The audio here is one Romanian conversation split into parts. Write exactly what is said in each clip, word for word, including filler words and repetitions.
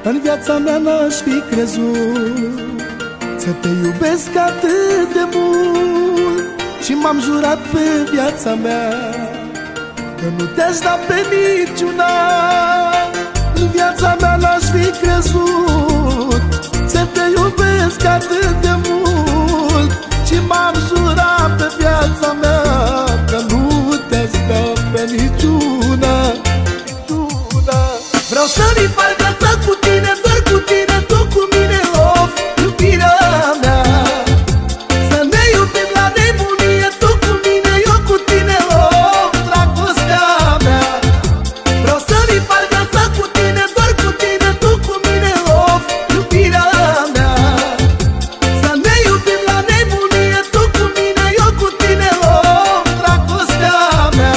În viața mea n-aș fi crezut să te iubesc atât de mult. Și m-am jurat pe viața mea că nu te-aș da pe niciuna. În viața mea n-aș fi crezut să te iubesc atât de mult. Și m-am jurat pe viața mea că nu te-aș da pe niciuna. Vreau să-mi fac viața cu tine, doar cu tine, tu cu mine, of, iubirea mea. Să ne iubim la nebunie, tu cu mine, eu cu tine, of, dragostea mea. Vreau să-mi fac viața cu tine, doar cu tine, tu cu mine, of, iubirea mea. Să ne iubim la nebunie, tu cu mine, eu cu tine, of, dragostea mea.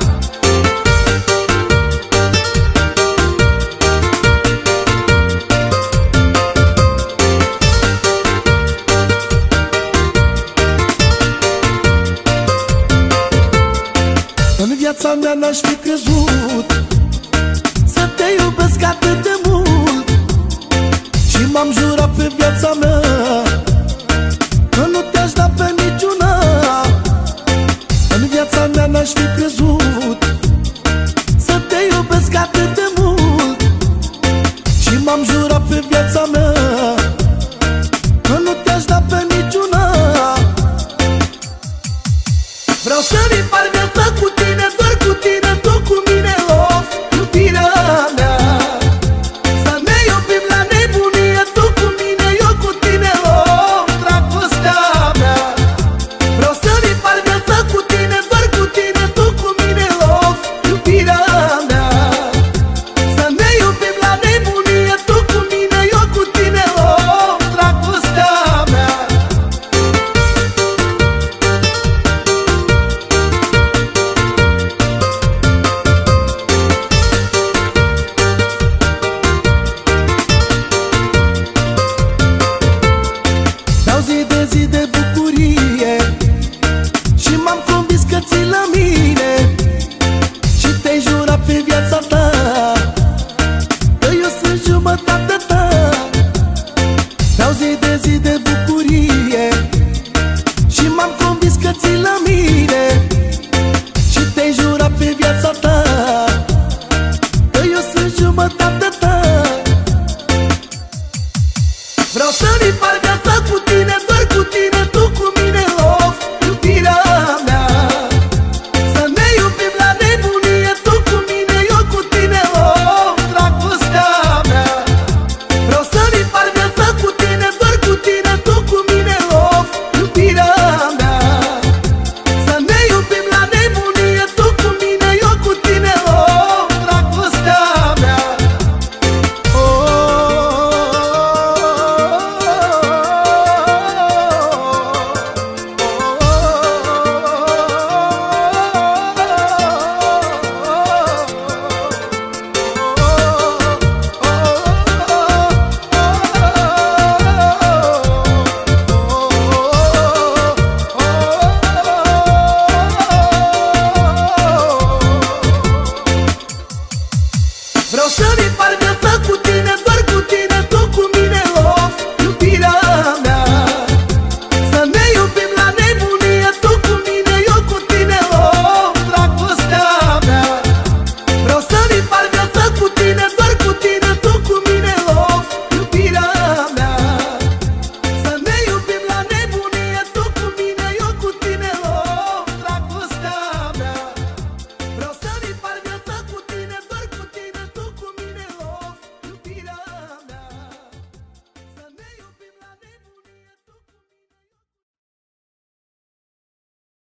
În viața mea n-aș fi crezut să te iubesc atât de mult. Și m-am jurat pe viața mea că nu te-aș da pe niciuna. În viața mea n-aș fi crezut să te iubesc atât de mult. Și m-am jurat pe viața mea că nu te-aș da pe niciuna. Vreau să-mi fac viața cu tine, doar cu tine, tu cu mine, of, iubirea mea. Să ne iubim la nebunie, tu cu mine, eu cu tine, of, dragostea mea. Vreau să-mi fac viața cu tine, doar cu tine, tu cu mine, of, iubirea mea. Să ne iubim la nebunie, tu cu mine, eu cu tine, of, dragostea mea. Zi de zi de bucurie și m-am convins că ții la mine. Și te-ai jurat pe viața ta că eu sunt jumătatea ta. Dau zi de zi de bucurie și m-am convins că ții la mine. Și te-ai jurat pe viața ta că eu sunt jumătatea ta. Vreau să-mi fac